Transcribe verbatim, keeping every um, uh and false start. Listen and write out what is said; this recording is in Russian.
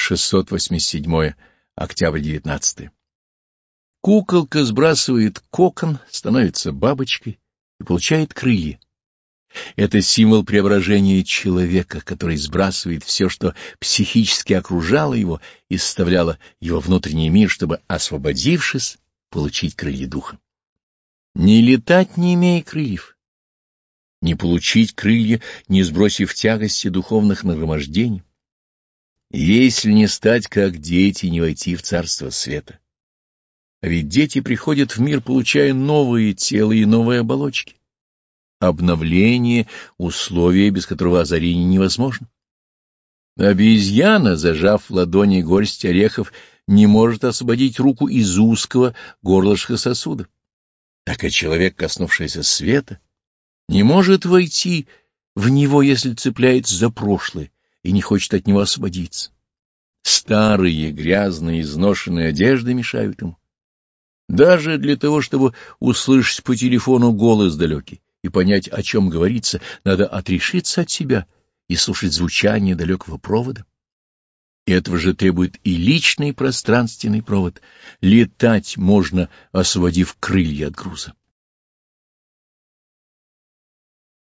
шестьсот восемьдесят седьмое, октябрь девятнадцатый. Куколка сбрасывает кокон, становится бабочкой и получает крылья. Это символ преображения человека, который сбрасывает все, что психически окружало его и составляло его внутренний мир, чтобы, освободившись, получить крылья духа. Не летать, не имея крыльев, не получить крылья, не сбросив тягости духовных нагромождений, если не стать, как дети, не войти в царство света. А ведь дети приходят в мир, получая новые тела и новые оболочки. Обновление — условие, без которого озарение невозможно. Обезьяна, зажав в ладони горсть орехов, не может освободить руку из узкого горлышка сосуда. Так и человек, коснувшийся света, не может войти в него, если цепляется за прошлое и не хочет от него освободиться. Старые, грязные, изношенные одежды мешают ему. Даже для того, чтобы услышать по телефону голос далекий и понять, о чем говорится, надо отрешиться от себя и слушать звучание далекого провода. И этого же требует и личный пространственный провод. Летать можно, освободив крылья от груза.